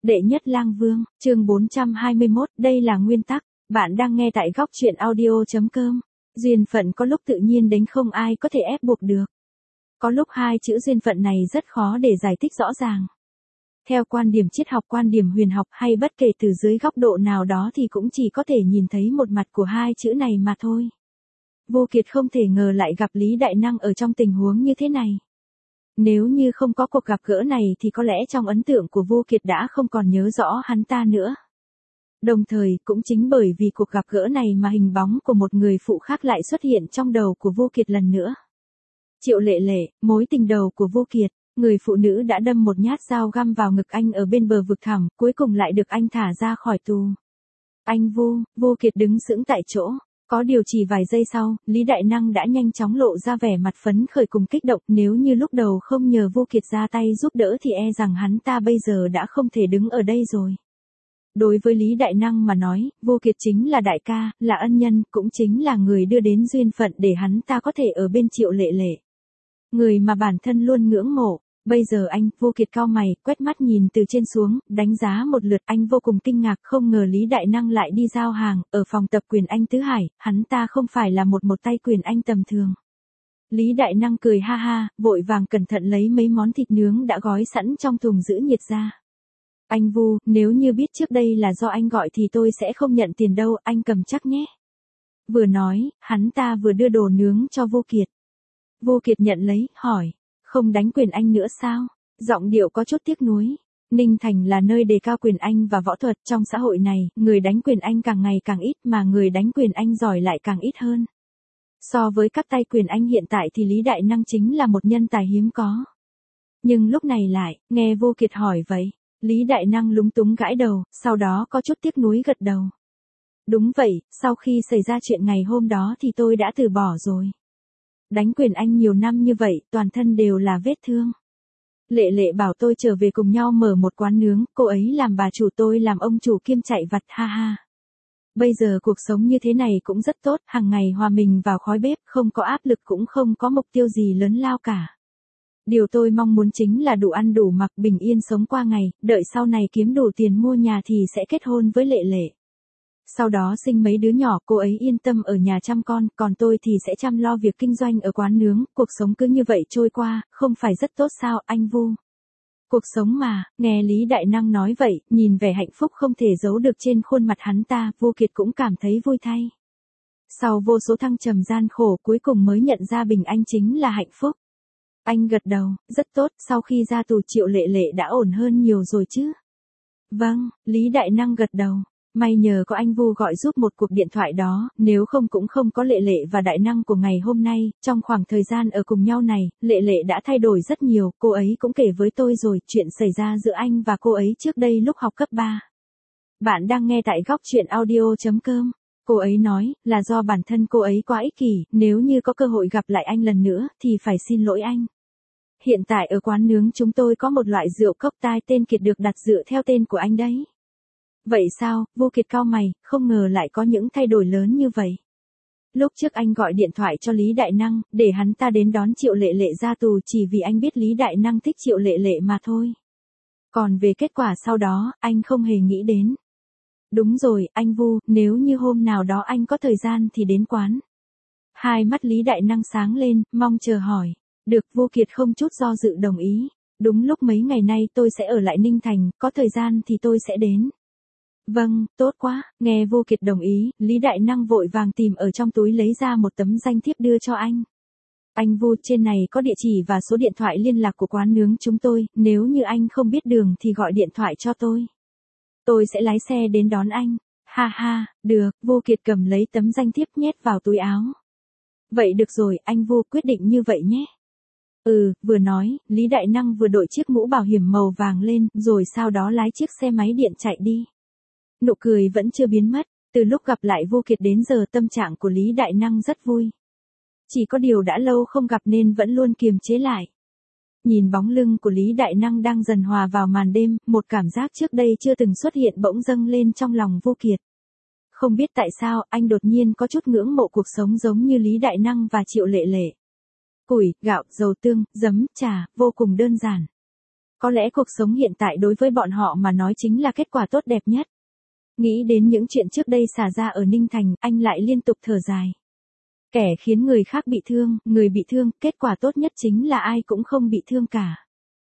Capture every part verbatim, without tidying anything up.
Đệ nhất lang vương, chương bốn trăm hai mươi mốt, đây là nguyên tắc. Bạn đang nghe tại góc truyện audio.com. Duyên phận có lúc tự nhiên đến không ai có thể ép buộc được. Có lúc hai chữ duyên phận này rất khó để giải thích rõ ràng. Theo quan điểm triết học, quan điểm huyền học hay bất kể từ dưới góc độ nào đó thì cũng chỉ có thể nhìn thấy một mặt của hai chữ này mà thôi. Vô Kiệt không thể ngờ lại gặp Lý Đại Năng ở trong tình huống như thế này. Nếu như không có cuộc gặp gỡ này thì có lẽ trong ấn tượng của Vô Kiệt đã không còn nhớ rõ hắn ta nữa. Đồng thời, cũng chính bởi vì cuộc gặp gỡ này mà hình bóng của một người phụ khác lại xuất hiện trong đầu của Vô Kiệt lần nữa. Triệu Lệ Lệ, mối tình đầu của Vô Kiệt, người phụ nữ đã đâm một nhát dao găm vào ngực anh ở bên bờ vực thẳm, cuối cùng lại được anh thả ra khỏi tù. Anh Vô, Vô Kiệt đứng sững tại chỗ. Có điều chỉ vài giây sau, Lý Đại Năng đã nhanh chóng lộ ra vẻ mặt phấn khởi cùng kích động, nếu như lúc đầu không nhờ Vô Kiệt ra tay giúp đỡ thì e rằng hắn ta bây giờ đã không thể đứng ở đây rồi. Đối với Lý Đại Năng mà nói, Vô Kiệt chính là đại ca, là ân nhân, cũng chính là người đưa đến duyên phận để hắn ta có thể ở bên Triệu Lệ Lệ. Người mà bản thân luôn ngưỡng mộ. Bây giờ anh, Vô Kiệt cau mày, quét mắt nhìn từ trên xuống, đánh giá một lượt, anh vô cùng kinh ngạc, không ngờ Lý Đại Năng lại đi giao hàng, ở phòng tập quyền Anh Tứ Hải, hắn ta không phải là một một tay quyền Anh tầm thường. Lý Đại Năng cười ha ha, vội vàng cẩn thận lấy mấy món thịt nướng đã gói sẵn trong thùng giữ nhiệt ra. Anh Vu, nếu như biết trước đây là do anh gọi thì tôi sẽ không nhận tiền đâu, anh cầm chắc nhé. Vừa nói, hắn ta vừa đưa đồ nướng cho Vô Kiệt. Vô Kiệt nhận lấy, hỏi. Không đánh quyền Anh nữa sao? Giọng điệu có chút tiếc nuối. Ninh Thành là nơi đề cao quyền Anh và võ thuật, trong xã hội này, người đánh quyền Anh càng ngày càng ít mà người đánh quyền Anh giỏi lại càng ít hơn. So với các tay quyền Anh hiện tại thì Lý Đại Năng chính là một nhân tài hiếm có. Nhưng lúc này lại, nghe Vô Kiệt hỏi vậy, Lý Đại Năng lúng túng gãi đầu, sau đó có chút tiếc nuối gật đầu. Đúng vậy, sau khi xảy ra chuyện ngày hôm đó thì tôi đã từ bỏ rồi. Đánh quyền Anh nhiều năm như vậy, toàn thân đều là vết thương. Lệ Lệ bảo tôi trở về cùng nhau mở một quán nướng, cô ấy làm bà chủ, tôi làm ông chủ kiêm chạy vặt, ha ha. Bây giờ cuộc sống như thế này cũng rất tốt, hàng ngày hòa mình vào khói bếp, không có áp lực cũng không có mục tiêu gì lớn lao cả. Điều tôi mong muốn chính là đủ ăn đủ mặc, bình yên sống qua ngày, đợi sau này kiếm đủ tiền mua nhà thì sẽ kết hôn với Lệ Lệ. Sau đó sinh mấy đứa nhỏ, cô ấy yên tâm ở nhà chăm con, còn tôi thì sẽ chăm lo việc kinh doanh ở quán nướng, cuộc sống cứ như vậy trôi qua, không phải rất tốt sao, anh Vu? Cuộc sống mà, nghe Lý Đại Năng nói vậy, nhìn vẻ hạnh phúc không thể giấu được trên khuôn mặt hắn ta, Vô Kiệt cũng cảm thấy vui thay. Sau vô số thăng trầm gian khổ, cuối cùng mới nhận ra bình an chính là hạnh phúc. Anh gật đầu, rất tốt, sau khi ra tù Triệu Lệ Lệ đã ổn hơn nhiều rồi chứ? Vâng, Lý Đại Năng gật đầu. May nhờ có anh Vu gọi giúp một cuộc điện thoại đó, nếu không cũng không có Lệ Lệ và Đại Năng của ngày hôm nay, trong khoảng thời gian ở cùng nhau này, Lệ Lệ đã thay đổi rất nhiều, cô ấy cũng kể với tôi rồi, chuyện xảy ra giữa anh và cô ấy trước đây lúc học cấp ba. Bạn đang nghe tại góc truyện audio.com. Cô ấy nói, là do bản thân cô ấy quá ích kỷ, nếu như có cơ hội gặp lại anh lần nữa, thì phải xin lỗi anh. Hiện tại ở quán nướng chúng tôi có một loại rượu cốc tai tên Kiệt được đặt dựa theo tên của anh đấy. Vậy sao? Vô Kiệt cau mày, không ngờ lại có những thay đổi lớn như vậy. Lúc trước anh gọi điện thoại cho Lý Đại Năng, để hắn ta đến đón Triệu Lệ Lệ ra tù chỉ vì anh biết Lý Đại Năng thích Triệu Lệ Lệ mà thôi. Còn về kết quả sau đó, anh không hề nghĩ đến. Đúng rồi, anh Vu, nếu như hôm nào đó anh có thời gian thì đến quán. Hai mắt Lý Đại Năng sáng lên, mong chờ hỏi. Được, Vô Kiệt không chút do dự đồng ý. Đúng lúc mấy ngày nay tôi sẽ ở lại Ninh Thành, có thời gian thì tôi sẽ đến. Vâng, tốt quá, nghe Vô Kiệt đồng ý, Lý Đại Năng vội vàng tìm ở trong túi lấy ra một tấm danh thiếp đưa cho anh. Anh Vu, trên này có địa chỉ và số điện thoại liên lạc của quán nướng chúng tôi, nếu như anh không biết đường thì gọi điện thoại cho tôi. Tôi sẽ lái xe đến đón anh. Ha ha, được, Vô Kiệt cầm lấy tấm danh thiếp nhét vào túi áo. Vậy được rồi, anh Vu, quyết định như vậy nhé. Ừ, vừa nói, Lý Đại Năng vừa đội chiếc mũ bảo hiểm màu vàng lên, rồi sau đó lái chiếc xe máy điện chạy đi. Nụ cười vẫn chưa biến mất, từ lúc gặp lại Vô Kiệt đến giờ tâm trạng của Lý Đại Năng rất vui. Chỉ có điều đã lâu không gặp nên vẫn luôn kiềm chế lại. Nhìn bóng lưng của Lý Đại Năng đang dần hòa vào màn đêm, một cảm giác trước đây chưa từng xuất hiện bỗng dâng lên trong lòng Vô Kiệt. Không biết tại sao, anh đột nhiên có chút ngưỡng mộ cuộc sống giống như Lý Đại Năng và Triệu Lệ Lệ. Củi, gạo, dầu tương, giấm, trà, vô cùng đơn giản. Có lẽ cuộc sống hiện tại đối với bọn họ mà nói chính là kết quả tốt đẹp nhất. Nghĩ đến những chuyện trước đây xảy ra ở Ninh Thành, anh lại liên tục thở dài. Kẻ khiến người khác bị thương, người bị thương, kết quả tốt nhất chính là ai cũng không bị thương cả.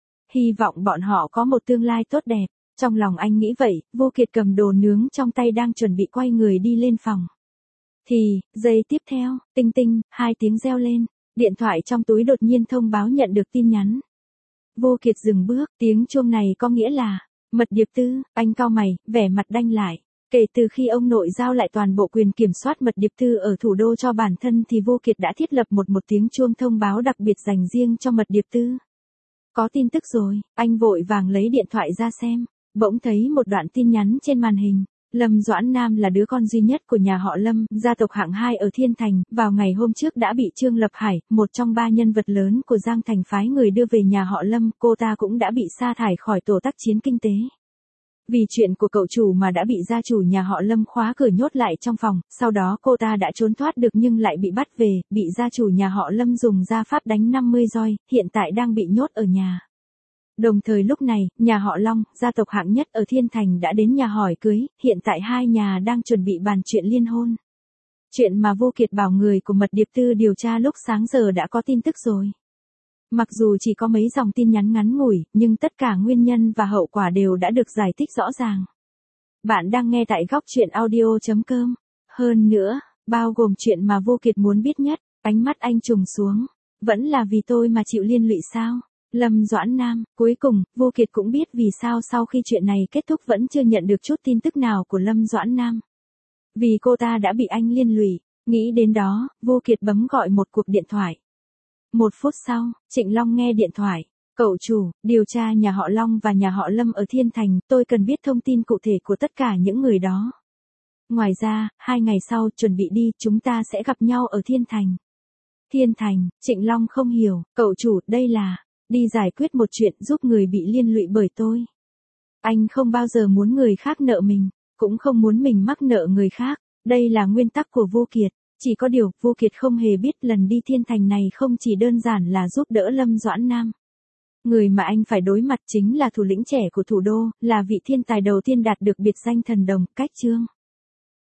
Hy vọng bọn họ có một tương lai tốt đẹp. Trong lòng anh nghĩ vậy, Vô Kiệt cầm đồ nướng trong tay đang chuẩn bị quay người đi lên phòng. Thì, giây tiếp theo, tinh tinh, hai tiếng reo lên, điện thoại trong túi đột nhiên thông báo nhận được tin nhắn. Vô Kiệt dừng bước, tiếng chuông này có nghĩa là, Mật Điệp Tư, anh cau mày, vẻ mặt đanh lại. Kể từ khi ông nội giao lại toàn bộ quyền kiểm soát Mật Điệp Tư ở thủ đô cho bản thân thì Vô Kiệt đã thiết lập một một tiếng chuông thông báo đặc biệt dành riêng cho Mật Điệp Tư. Có tin tức rồi, anh vội vàng lấy điện thoại ra xem, bỗng thấy một đoạn tin nhắn trên màn hình. Lâm Doãn Nam là đứa con duy nhất của nhà họ Lâm, gia tộc hạng hai ở Thiên Thành, vào ngày hôm trước đã bị Trương Lập Hải, một trong ba nhân vật lớn của Giang Thành phái người đưa về nhà họ Lâm, cô ta cũng đã bị sa thải khỏi tổ tác chiến kinh tế. Vì chuyện của cậu chủ mà đã bị gia chủ nhà họ Lâm khóa cửa nhốt lại trong phòng, sau đó cô ta đã trốn thoát được nhưng lại bị bắt về, bị gia chủ nhà họ Lâm dùng gia pháp đánh năm mươi roi, hiện tại đang bị nhốt ở nhà. Đồng thời lúc này, nhà họ Long, gia tộc hạng nhất ở Thiên Thành đã đến nhà hỏi cưới, hiện tại hai nhà đang chuẩn bị bàn chuyện liên hôn. Chuyện mà Vô Kiệt bảo người của Mật Điệp Tư điều tra lúc sáng giờ đã có tin tức rồi. Mặc dù chỉ có mấy dòng tin nhắn ngắn ngủi, nhưng tất cả nguyên nhân và hậu quả đều đã được giải thích rõ ràng. Bạn đang nghe tại góc chuyện audio chấm com. Hơn nữa, bao gồm chuyện mà Vô Kiệt muốn biết nhất, ánh mắt anh trùng xuống. Vẫn là vì tôi mà chịu liên lụy sao? Lâm Doãn Nam, cuối cùng, Vô Kiệt cũng biết vì sao sau khi chuyện này kết thúc vẫn chưa nhận được chút tin tức nào của Lâm Doãn Nam. Vì cô ta đã bị anh liên lụy, nghĩ đến đó, Vô Kiệt bấm gọi một cuộc điện thoại. Một phút sau, Trịnh Long nghe điện thoại. Cậu chủ, điều tra nhà họ Long và nhà họ Lâm ở Thiên Thành, tôi cần biết thông tin cụ thể của tất cả những người đó. Ngoài ra, hai ngày sau, chuẩn bị đi, chúng ta sẽ gặp nhau ở Thiên Thành. Thiên Thành, Trịnh Long không hiểu, cậu chủ, đây là... đi giải quyết một chuyện giúp người bị liên lụy bởi tôi. Anh không bao giờ muốn người khác nợ mình, cũng không muốn mình mắc nợ người khác, đây là nguyên tắc của Vô Kiệt. Chỉ có điều, Vô Kiệt không hề biết lần đi Thiên Thành này không chỉ đơn giản là giúp đỡ Lâm Doãn Nam. Người mà anh phải đối mặt chính là thủ lĩnh trẻ của thủ đô, là vị thiên tài đầu tiên đạt được biệt danh thần đồng, Cách Trương.